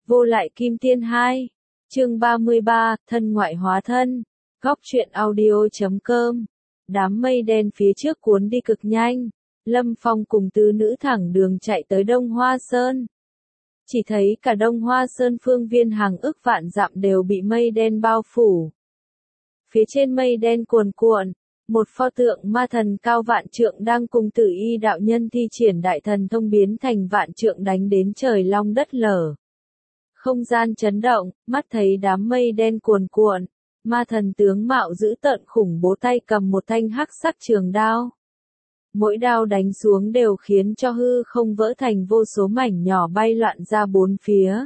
Vô lại kim tiên 2. Chương 33, thân ngoại hóa thân. Góc truyện audio.com. Đám mây đen phía trước cuốn đi cực nhanh. Lâm Phong cùng tứ nữ thẳng đường chạy tới Đông Hoa Sơn. Chỉ thấy cả Đông Hoa Sơn phương viên hàng ức vạn dặm đều bị mây đen bao phủ. Phía trên mây đen cuồn cuộn, một pho tượng ma thần cao vạn trượng đang cùng Tử Y đạo nhân thi triển đại thần thông biến thành vạn trượng đánh đến trời long đất lở. Không gian chấn động, mắt thấy đám mây đen cuồn cuộn, ma thần tướng mạo dữ tợn khủng bố tay cầm một thanh hắc sắc trường đao. Mỗi đao đánh xuống đều khiến cho hư không vỡ thành vô số mảnh nhỏ bay loạn ra bốn phía.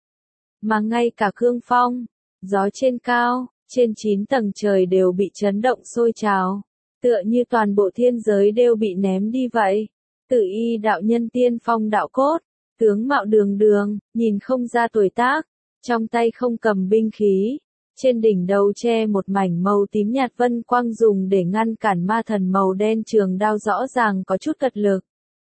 Mà ngay cả cương phong, gió trên cao, trên 9 tầng trời đều bị chấn động sôi trào, tựa như toàn bộ thiên giới đều bị ném đi vậy. Tử Y đạo nhân tiên phong đạo cốt, tướng mạo đường đường, nhìn không ra tuổi tác, trong tay không cầm binh khí, trên đỉnh đầu che một mảnh màu tím nhạt vân quang dùng để ngăn cản ma thần màu đen trường đao rõ ràng có chút cật lực.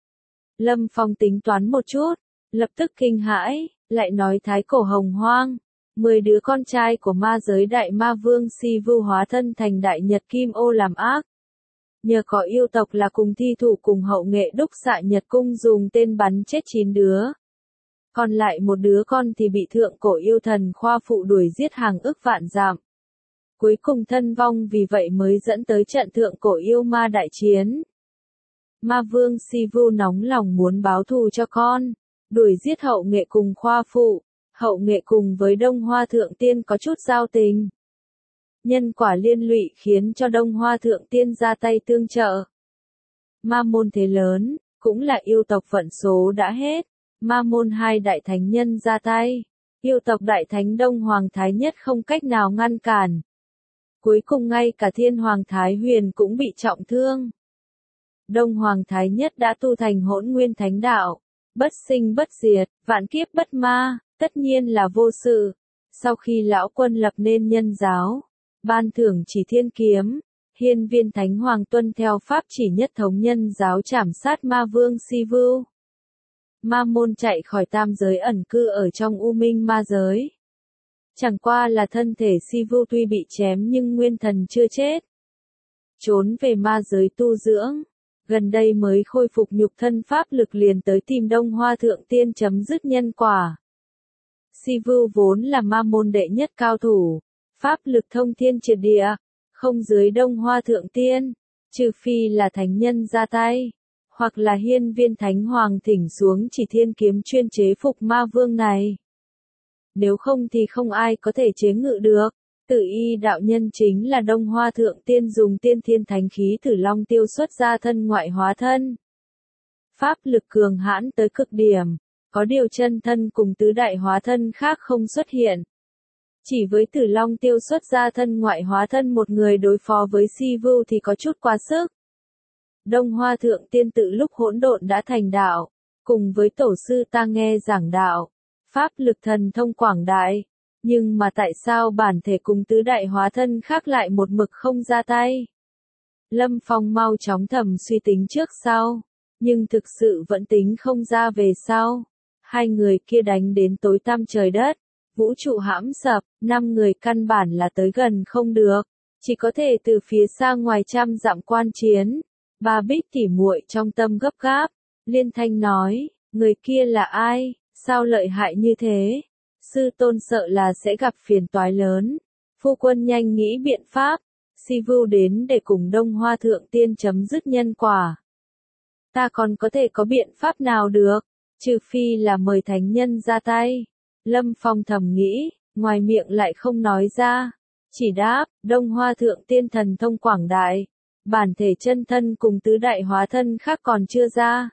Lâm Phong tính toán một chút, lập tức kinh hãi, lại nói thái cổ hồng hoang, 10 đứa con trai của ma giới đại ma vương Si Vu hóa thân thành đại nhật kim ô làm ác. Nhờ có yêu tộc là cùng thi thủ cùng hậu nghệ đúc xạ nhật cung dùng tên bắn chết 9 đứa. Còn lại một đứa con thì bị thượng cổ yêu thần khoa phụ đuổi giết hàng ức vạn dặm. Cuối cùng thân vong vì vậy mới dẫn tới trận thượng cổ yêu ma đại chiến. Ma vương Si Vu nóng lòng muốn báo thù cho con, đuổi giết hậu nghệ cùng khoa phụ. Hậu nghệ cùng với Đông Hoa Thượng Tiên có chút giao tình. Nhân quả liên lụy khiến cho Đông Hoa Thượng Tiên ra tay tương trợ. Ma môn thế lớn, cũng là yêu tộc vận số đã hết. Ma môn 2 đại thánh nhân ra tay. Yêu tộc đại thánh Đông Hoàng Thái Nhất không cách nào ngăn cản. Cuối cùng ngay cả Thiên Hoàng Thái Huyền cũng bị trọng thương. Đông Hoàng Thái Nhất đã tu thành Hỗn Nguyên Thánh Đạo. Bất sinh bất diệt, vạn kiếp bất ma. Tất nhiên là vô sự. Sau khi lão quân lập nên nhân giáo, ban thưởng chỉ thiên kiếm, hiên viên thánh hoàng tuân theo pháp chỉ nhất thống nhân giáo trảm sát ma vương Si Vu. Ma môn chạy khỏi tam giới ẩn cư ở trong u minh ma giới. Chẳng qua là thân thể Si Vu tuy bị chém nhưng nguyên thần chưa chết. Trốn về ma giới tu dưỡng. Gần đây mới khôi phục nhục thân pháp lực liền tới tìm Đông Hoa Thượng Tiên chấm dứt nhân quả. Si Vu vốn là ma môn đệ nhất cao thủ, pháp lực thông thiên triệt địa, không dưới Đông Hoa Thượng Tiên, trừ phi là thánh nhân ra tay, hoặc là hiên viên thánh hoàng thỉnh xuống chỉ thiên kiếm chuyên chế phục ma vương này. Nếu không thì không ai có thể chế ngự được. Tử Y đạo nhân chính là Đông Hoa Thượng Tiên dùng tiên thiên thánh khí Tử Long tiêu xuất ra thân ngoại hóa thân. Pháp lực cường hãn tới cực điểm. Có điều chân thân cùng tứ đại hóa thân khác không xuất hiện. Chỉ với Tử Long tiêu xuất ra thân ngoại hóa thân một người đối phó với Si Vu thì có chút quá sức. Đông Hoa Thượng Tiên tự lúc hỗn độn đã thành đạo, cùng với tổ sư ta nghe giảng đạo, pháp lực thần thông quảng đại, nhưng mà tại sao bản thể cùng tứ đại hóa thân khác lại một mực không ra tay? Lâm Phong mau chóng thầm suy tính trước sau, nhưng thực sự vẫn tính không ra về sau. 2 người kia đánh đến tối tăm trời đất, vũ trụ hãm sập, 5 người căn bản là tới gần không được, chỉ có thể từ phía xa ngoài trăm dặm quan chiến. Ba Bích tỉ muội trong tâm gấp gáp, liên thanh nói, người kia là ai, sao lợi hại như thế? Sư tôn sợ là sẽ gặp phiền toái lớn. Phu quân nhanh nghĩ biện pháp. Si Vu đến để cùng Đông Hoa Thượng Tiên chấm dứt nhân quả. Ta còn có thể có biện pháp nào được? Trừ phi là mời thánh nhân ra tay. Lâm Phong thầm nghĩ, ngoài miệng lại không nói ra. Chỉ đáp, Đông Hoa Thượng Tiên thần thông quảng đại. Bản thể chân thân cùng tứ đại hóa thân khác còn chưa ra.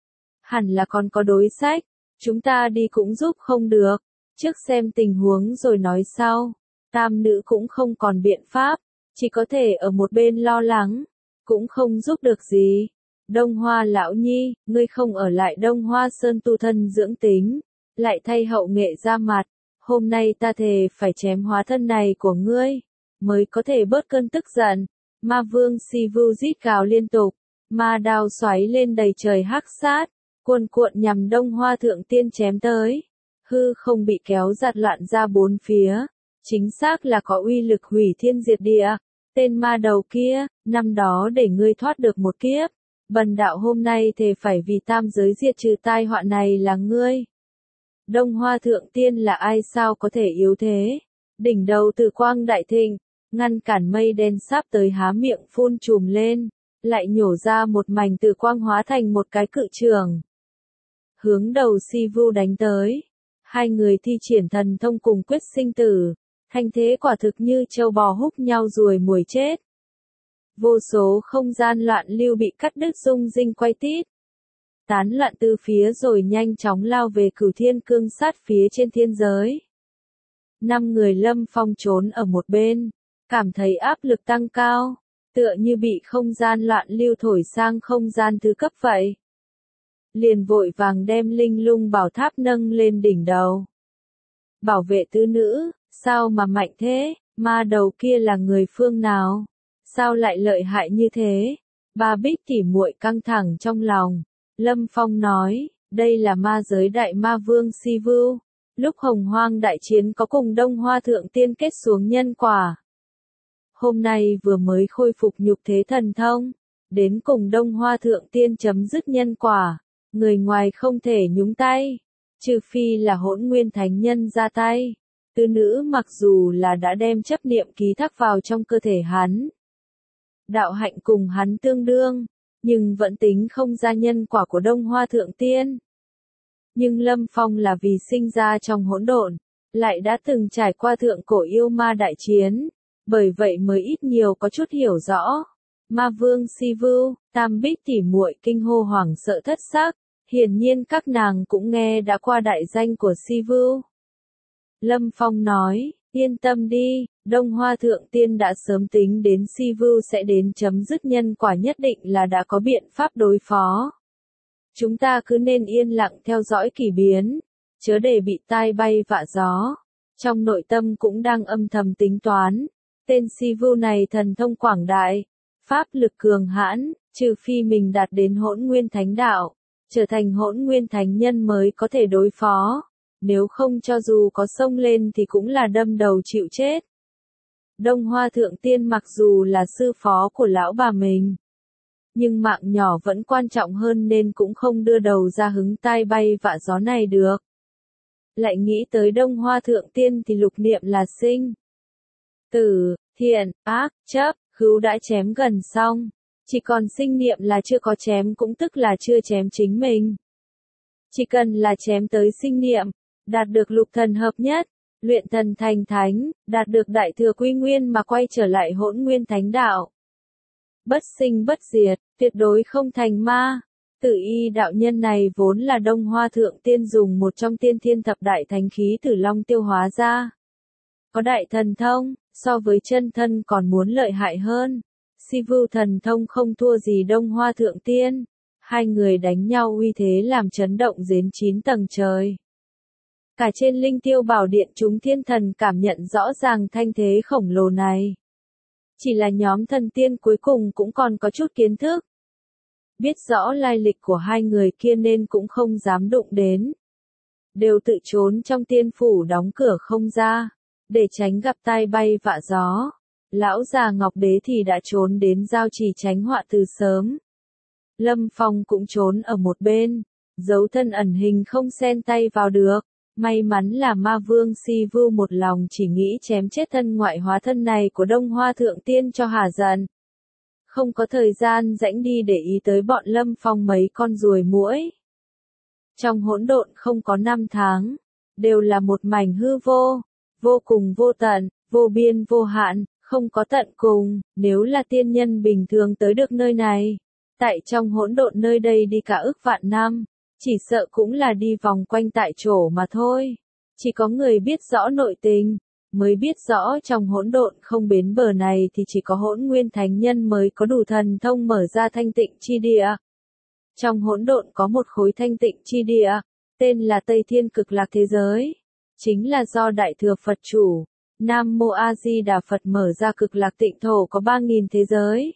Hẳn là còn có đối sách. Chúng ta đi cũng giúp không được. Trước xem tình huống rồi nói sau. Tam nữ cũng không còn biện pháp. Chỉ có thể ở một bên lo lắng. Cũng không giúp được gì. Đông Hoa lão nhi, ngươi không ở lại Đông Hoa Sơn tu thân dưỡng tính, lại thay hậu nghệ ra mặt, hôm nay ta thề phải chém hóa thân này của ngươi, mới có thể bớt cơn tức giận. Ma vương Si Vu rít gào liên tục, ma đao xoáy lên đầy trời hắc sát, cuồn cuộn nhằm Đông Hoa Thượng Tiên chém tới. hư không bị kéo giạt loạn ra bốn phía, chính xác là có uy lực hủy thiên diệt địa. Tên ma đầu kia, năm đó để ngươi thoát được một kiếp, bần đạo hôm nay thề phải vì tam giới diệt trừ tai họa này là ngươi. Đông Hoa Thượng Tiên là ai sao có thể yếu thế? Đỉnh đầu từ quang đại thịnh, ngăn cản mây đen sắp tới há miệng phun trùm lên, lại nhổ ra một mảnh từ quang hóa thành một cái cự trường. Hướng đầu Sivu đánh tới, hai người thi triển thần thông cùng quyết sinh tử, thanh thế quả thực như trâu bò húc nhau ruồi muồi chết. Vô số không gian loạn lưu bị cắt đứt rung rinh quay tít. Tán loạn từ phía rồi nhanh chóng lao về Cửu Thiên Cương sát phía trên thiên giới. 5 người Lâm Phong trốn ở một bên, cảm thấy áp lực tăng cao, tựa như bị không gian loạn lưu thổi sang không gian thứ cấp vậy. Liền vội vàng đem linh lung bảo tháp nâng lên đỉnh đầu. Bảo vệ tứ nữ, sao mà mạnh thế, ma đầu kia là người phương nào? Sao lại lợi hại như thế? Ba Bích tỉ muội căng thẳng trong lòng. Lâm Phong nói, đây là ma giới đại ma vương Sivu. Lúc Hồng Hoang đại chiến có cùng Đông Hoa Thượng Tiên kết xuống nhân quả. Hôm nay vừa mới khôi phục nhục thế thần thông, đến cùng Đông Hoa Thượng Tiên chấm dứt nhân quả, người ngoài không thể nhúng tay, trừ phi là Hỗn Nguyên Thánh Nhân ra tay. Tứ nữ mặc dù là đã đem chấp niệm ký thác vào trong cơ thể hắn, đạo hạnh cùng hắn tương đương, nhưng vẫn tính không ra nhân quả của Đông Hoa Thượng Tiên. Nhưng Lâm Phong là vì sinh ra trong hỗn độn, lại đã từng trải qua thượng cổ yêu ma đại chiến, bởi vậy mới ít nhiều có chút hiểu rõ. Ma vương Sivu, Tam Bích tỉ muội kinh hô hoảng sợ thất sắc, hiển nhiên các nàng cũng nghe đã qua đại danh của Sivu. Lâm Phong nói, yên tâm đi, Đông Hoa Thượng Tiên đã sớm tính đến Sivu sẽ đến chấm dứt nhân quả, nhất định là đã có biện pháp đối phó. Chúng ta cứ nên yên lặng theo dõi kỳ biến, chớ để bị tai bay vạ gió. Trong nội tâm cũng đang âm thầm tính toán, tên Sivu này thần thông quảng đại, pháp lực cường hãn, trừ phi mình đạt đến Hỗn Nguyên Thánh Đạo, trở thành Hỗn Nguyên Thánh Nhân mới có thể đối phó, nếu không cho dù có xông lên thì cũng là đâm đầu chịu chết. Đông Hoa Thượng Tiên mặc dù là sư phó của lão bà mình, nhưng mạng nhỏ vẫn quan trọng hơn nên cũng không đưa đầu ra hứng tai bay vạ gió này được. Lại nghĩ tới Đông Hoa Thượng Tiên thì lục niệm là sinh, tử, thiện, ác, chấp, khứu đã chém gần xong, chỉ còn sinh niệm là chưa có chém, cũng tức là chưa chém chính mình. Chỉ cần là chém tới sinh niệm, đạt được lục thần hợp nhất, luyện thần thành thánh, đạt được đại thừa quy nguyên mà quay trở lại Hỗn Nguyên Thánh Đạo. Bất sinh bất diệt, tuyệt đối không thành ma. Tử Y đạo nhân này vốn là Đông Hoa Thượng Tiên dùng một trong tiên thiên thập đại thánh khí Tử Long tiêu hóa ra. Có đại thần thông, so với chân thân còn muốn lợi hại hơn. Sivu thần thông không thua gì Đông Hoa Thượng Tiên. Hai người đánh nhau uy thế làm chấn động đến 9 tầng trời. Cả trên Linh Tiêu Bảo Điện chúng thiên thần cảm nhận rõ ràng thanh thế khổng lồ này. Chỉ là nhóm thần tiên cuối cùng cũng còn có chút kiến thức. Biết rõ lai lịch của hai người kia nên cũng không dám đụng đến. Đều tự trốn trong tiên phủ đóng cửa không ra, để tránh gặp tai bay vạ gió. Lão già Ngọc Đế thì đã trốn đến giao trì tránh họa từ sớm. Lâm Phong cũng trốn ở một bên, giấu thân ẩn hình không xen tay vào được. May mắn là ma vương Sivu một lòng chỉ nghĩ chém chết thân ngoại hóa thân này của Đông Hoa Thượng Tiên cho hả giận. Không có thời gian rảnh đi để ý tới bọn Lâm Phong mấy con ruồi muỗi. Trong hỗn độn không có năm tháng, đều là một mảnh hư vô, vô cùng vô tận, vô biên vô hạn, không có tận cùng. Nếu là tiên nhân bình thường tới được nơi này, tại trong hỗn độn nơi đây đi cả ức vạn năm, chỉ sợ cũng là đi vòng quanh tại chỗ mà thôi. Chỉ có người biết rõ nội tình, mới biết rõ trong hỗn độn không bến bờ này thì chỉ có Hỗn Nguyên Thánh Nhân mới có đủ thần thông mở ra thanh tịnh chi địa. Trong hỗn độn có một khối thanh tịnh chi địa, tên là Tây Thiên Cực Lạc thế giới. Chính là do Đại Thừa Phật chủ, Nam Mô A Di Đà Phật mở ra Cực Lạc tịnh thổ có 3.000 thế giới.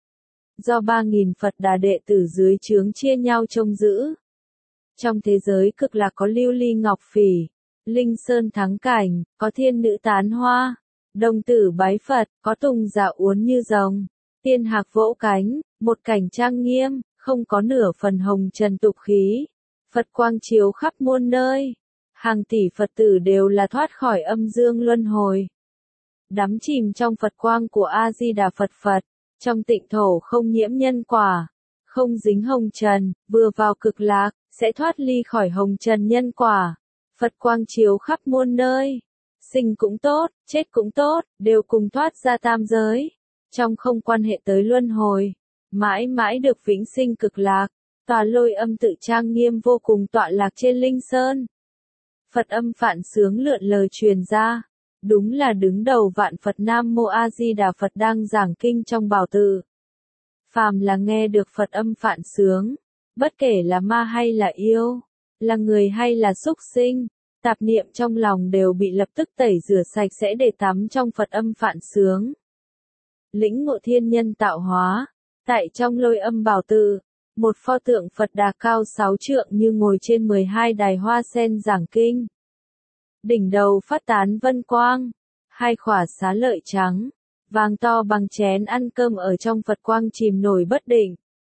Do 3.000 Phật Đà đệ tử dưới trướng chia nhau trông giữ. Trong thế giới Cực Lạc có lưu ly ngọc phỉ, Linh sơn thắng cảnh, có thiên nữ tán hoa. Đồng tử bái Phật, có tùng dạ uốn như rồng. Tiên hạc vỗ cánh, một cảnh trang nghiêm, không có nửa phần hồng trần tục khí. Phật quang chiếu khắp muôn nơi. Hàng tỷ Phật tử đều là thoát khỏi âm dương luân hồi. Đắm chìm trong Phật quang của A-di-đà Phật Phật. Trong tịnh thổ không nhiễm nhân quả. Không dính hồng trần, vừa vào cực lạc, sẽ thoát ly khỏi hồng trần nhân quả. Phật quang chiếu khắp muôn nơi. Sinh cũng tốt, chết cũng tốt, đều cùng thoát ra tam giới. Trong không quan hệ tới luân hồi. Mãi mãi được vĩnh sinh cực lạc. Tòa Lôi Âm tự trang nghiêm vô cùng tọa lạc trên Linh Sơn. Phật âm phạn sướng lượn lờ truyền ra. Đúng là đứng đầu vạn Phật Nam Mô A Di Đà Phật đang giảng kinh trong bảo tự. Phàm là nghe được Phật âm phạn sướng, bất kể là ma hay là yêu, là người hay là súc sinh, tạp niệm trong lòng đều bị lập tức tẩy rửa sạch sẽ để tắm trong Phật âm phạn sướng. Lĩnh ngộ thiên nhân tạo hóa, tại trong Lôi Âm bảo tự, một pho tượng Phật Đà cao 6 trượng như ngồi trên 12 đài hoa sen giảng kinh. Đỉnh đầu phát tán vân quang, hai khỏa xá lợi trắng, vàng to bằng chén ăn cơm ở trong Phật quang chìm nổi bất định.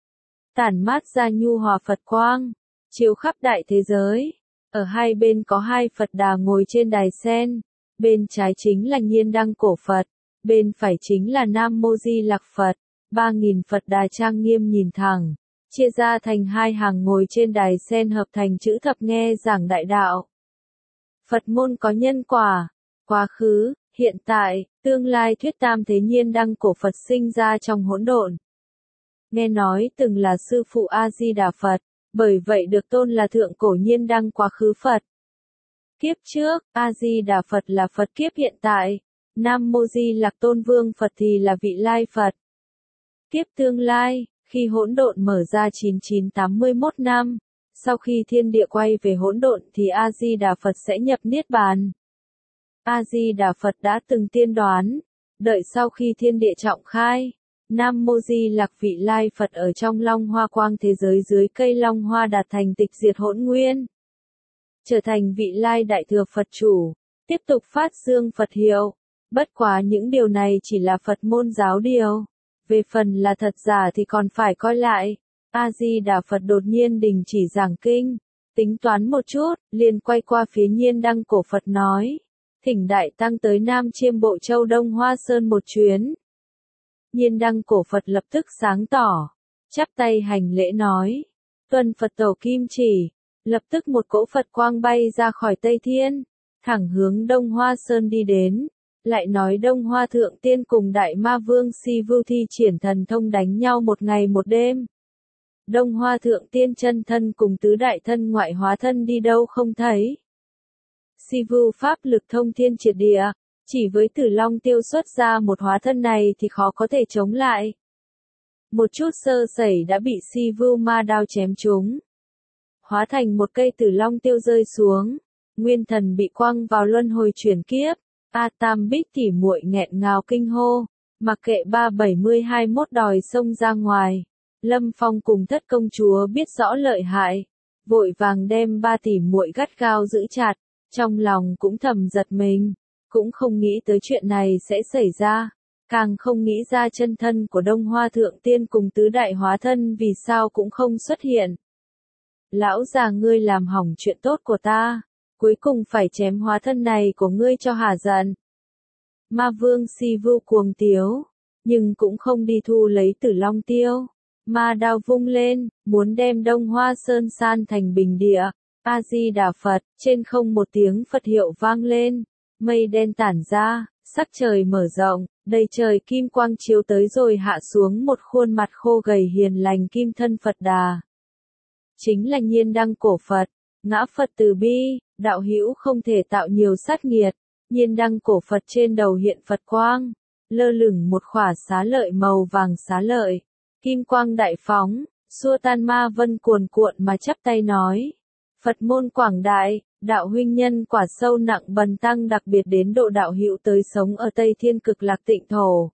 Tản mát ra nhu hòa Phật quang, chiếu khắp đại thế giới. Ở hai bên có hai Phật Đà ngồi trên đài sen, bên trái chính là Nhiên Đăng Cổ Phật, bên phải chính là Nam Mô Di Lặc Phật. 3.000 Phật Đà trang nghiêm nhìn thẳng, chia ra thành hai hàng ngồi trên đài sen hợp thành chữ thập nghe giảng đại đạo. Phật môn có nhân quả, quá khứ, hiện tại, tương lai thuyết tam thế Nhiên Đăng Cổ Phật sinh ra trong hỗn độn. Nghe nói từng là sư phụ A-di-đà Phật, bởi vậy được tôn là thượng cổ Nhiên Đăng quá khứ Phật. Kiếp trước, A-di-đà Phật là Phật kiếp hiện tại, Nam Mô Di Lặc Tôn Vương Phật thì là vị lai Phật. Kiếp tương lai, khi hỗn độn mở ra 9981 năm, sau khi thiên địa quay về hỗn độn thì A-di-đà Phật sẽ nhập Niết Bàn. A-di-đà Phật đã từng tiên đoán, đợi sau khi thiên địa trọng khai, Nam Mô Di Lặc vị lai Phật ở trong Long Hoa Quang thế giới dưới cây Long Hoa đạt thành tịch diệt hỗn nguyên. Trở thành vị lai đại thừa Phật chủ, tiếp tục phát dương Phật hiệu. Bất quá những điều này chỉ là Phật môn giáo điều. Về phần là thật giả thì còn phải coi lại. A-di-đà Phật đột nhiên đình chỉ giảng kinh. Tính toán một chút, liền quay qua phía Nhiên Đăng Cổ Phật nói. Thỉnh Đại Tăng tới Nam Chiêm Bộ Châu Đông Hoa Sơn một chuyến. Nhiên Đăng Cổ Phật lập tức sáng tỏ. Chắp tay hành lễ nói. Tuân Phật tổ kim chỉ. Lập tức một cỗ Phật quang bay ra khỏi Tây Thiên. Thẳng hướng Đông Hoa Sơn đi đến. Lại nói Đông Hoa Thượng Tiên cùng Đại Ma Vương Si Vưu thi triển thần thông đánh nhau một ngày một đêm. Đông Hoa Thượng Tiên chân thân cùng tứ đại thân ngoại hóa thân đi đâu không thấy. Si Vưu pháp lực thông thiên triệt địa, chỉ với Tử Long tiêu xuất ra một hóa thân này thì khó có thể chống lại. Một chút sơ sẩy đã bị Si Vưu ma đao chém trúng. Hóa thành một cây Tử Long tiêu rơi xuống, nguyên thần bị quăng vào luân hồi chuyển kiếp. A Tam Bích tỉ muội nghẹn ngào kinh hô, mặc kệ 372 đòi xông ra ngoài. Lâm Phong cùng Thất công chúa biết rõ lợi hại, vội vàng đem 3 tỷ muội gắt gao giữ chặt, trong lòng cũng thầm giật mình, cũng không nghĩ tới chuyện này sẽ xảy ra, càng không nghĩ ra chân thân của Đông Hoa Thượng Tiên cùng tứ đại hóa thân vì sao cũng không xuất hiện. Lão già ngươi làm hỏng chuyện tốt của ta. Cuối cùng phải chém hóa thân này của ngươi cho hả giận. Ma Vương Si Vưu cuồng tiếu, nhưng cũng không đi thu lấy Tử Long tiêu. Ma đao vung lên, muốn đem Đông Hoa Sơn san thành bình địa. A-di-đà Phật, trên không một tiếng Phật hiệu vang lên, mây đen tản ra, sắc trời mở rộng, đầy trời kim quang chiếu tới rồi hạ xuống một khuôn mặt khô gầy hiền lành kim thân Phật Đà. Chính là Nhiên Đăng Cổ Phật, ngã Phật từ bi. Đạo hữu không thể tạo nhiều sát nghiệt, Nhiên Đăng Cổ Phật trên đầu hiện Phật quang, lơ lửng một khỏa xá lợi màu vàng xá lợi, kim quang đại phóng, xua tan ma vân cuồn cuộn mà chắp tay nói, Phật môn quảng đại, đạo huynh nhân quả sâu nặng bần tăng đặc biệt đến độ đạo hữu tới sống ở Tây Thiên Cực Lạc Tịnh thổ.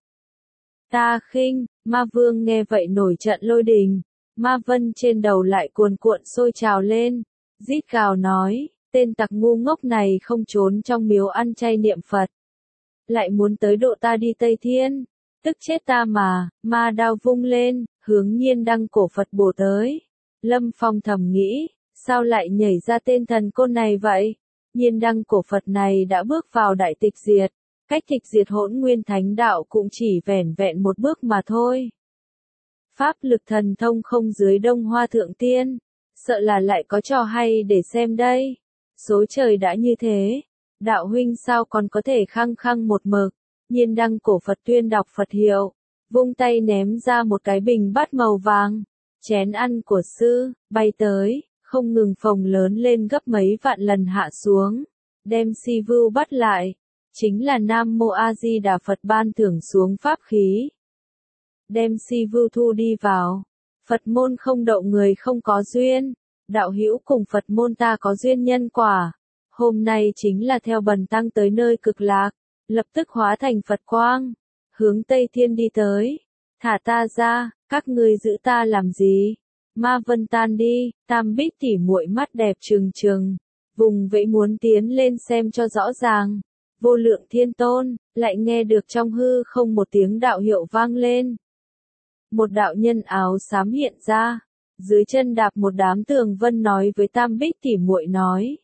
Ta khinh, ma vương nghe vậy nổi trận lôi đình, ma vân trên đầu lại cuồn cuộn sôi trào lên, rít gào nói. tên tặc ngu ngốc này không trốn trong miếu ăn chay niệm Phật. Lại muốn tới độ ta đi Tây Thiên. Tức chết ta mà, ma đao vung lên, hướng Nhiên Đăng cổ Phật bổ tới. Lâm Phong thầm nghĩ, sao lại nhảy ra tên thần côn này vậy? Nhiên Đăng cổ Phật này đã bước vào đại tịch diệt. Cách tịch diệt Hỗn Nguyên Thánh Đạo cũng chỉ vẻn vẹn một bước mà thôi. Pháp lực thần thông không dưới Đông Hoa Thượng Tiên. Sợ là lại có trò hay để xem đây. Số trời đã như thế. Đạo huynh sao còn có thể khăng khăng một mực. Nhiên Đăng cổ Phật tuyên đọc Phật hiệu. Vung tay ném ra một cái bình bát màu vàng. Chén ăn của sư, bay tới, không ngừng phồng lớn lên gấp mấy vạn lần hạ xuống. Đem si vưu bắt lại. Chính là Nam Mô A Di Đà Phật ban thưởng xuống pháp khí. Đem si vưu thu đi vào. Phật môn không đậu người không có duyên. Đạo hữu cùng Phật môn ta có duyên nhân quả. Hôm nay chính là theo bần tăng tới nơi cực lạc. Lập tức hóa thành Phật quang. Hướng Tây Thiên đi tới. Thả ta ra, các ngươi giữ ta làm gì? Ma vân tan đi, Tam Bích tỉ muội mắt đẹp trừng trừng. Vùng vẫy muốn tiến lên xem cho rõ ràng. Vô Lượng Thiên Tôn, lại nghe được trong hư không một tiếng đạo hiệu vang lên. Một đạo nhân áo xám hiện ra. Dưới chân đạp một đám tường vân nói với Tam Bích tỉ muội nói.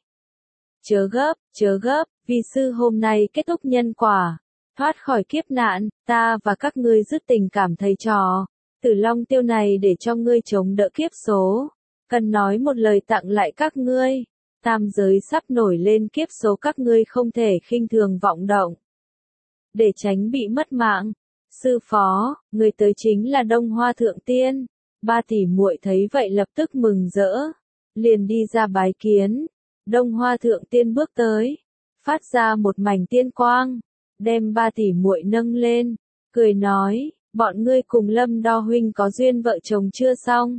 Chớ gấp, vì sư hôm nay kết thúc nhân quả. Thoát khỏi kiếp nạn, ta và các ngươi dứt tình cảm thầy trò. Tử Long Tiêu này để cho ngươi chống đỡ kiếp số. Cần nói một lời tặng lại các ngươi. Tam giới sắp nổi lên kiếp số các ngươi không thể khinh thường vọng động. Để tránh bị mất mạng. Sư phó, người tới chính là Đông Hoa Thượng Tiên. Ba tỷ muội thấy vậy lập tức mừng rỡ. Liền đi ra bái kiến. Đông Hoa Thượng Tiên bước tới. Phát ra một mảnh tiên quang. Đem ba tỷ muội nâng lên. Cười nói, bọn ngươi cùng Lâm Đo huynh có duyên vợ chồng chưa xong.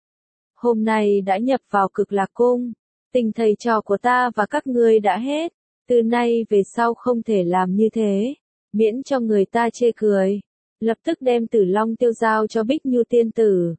Hôm nay đã nhập vào Cực Lạc Cung. Tình thầy trò của ta và các ngươi đã hết. Từ nay về sau không thể làm như thế. Miễn cho người ta chê cười. Lập tức đem Tử Long Tiêu giao cho Bích Nhu tiên tử.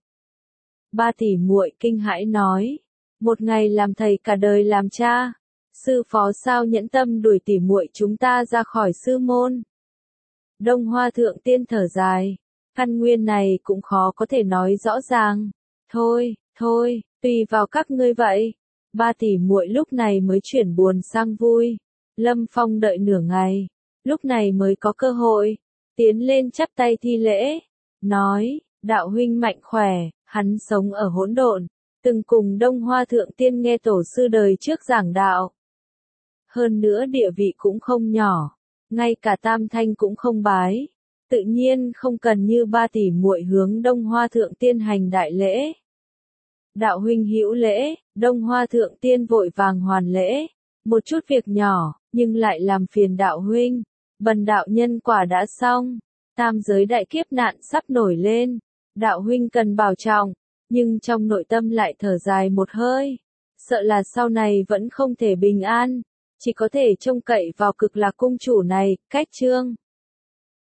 Ba tỷ muội kinh hãi nói. Một ngày làm thầy cả đời làm cha. Sư phó sao nhẫn tâm đuổi tỷ muội chúng ta ra khỏi sư môn. Đông Hoa Thượng Tiên thở dài. Căn nguyên này cũng khó có thể nói rõ ràng. Thôi, tùy vào các ngươi vậy. Ba tỷ muội lúc này mới chuyển buồn sang vui. Lâm Phong đợi nửa ngày. Lúc này mới có cơ hội. Tiến lên chắp tay thi lễ. Nói, đạo huynh mạnh khỏe, hắn sống ở hỗn độn. Từng cùng Đông Hoa Thượng Tiên nghe tổ sư đời trước giảng đạo. Hơn nữa địa vị cũng không nhỏ. Ngay cả Tam Thanh cũng không bái. Tự nhiên không cần như ba tỷ muội hướng Đông Hoa Thượng Tiên hành đại lễ. Đạo huynh hữu lễ, Đông Hoa Thượng Tiên vội vàng hoàn lễ. Một chút việc nhỏ, nhưng lại làm phiền đạo huynh. Bần đạo nhân quả đã xong. Tam giới đại kiếp nạn sắp nổi lên. Đạo huynh cần bảo trọng. Nhưng trong nội tâm lại thở dài một hơi. Sợ là sau này vẫn không thể bình an. Chỉ có thể trông cậy vào Cực Lạc Cung chủ này, cách chương.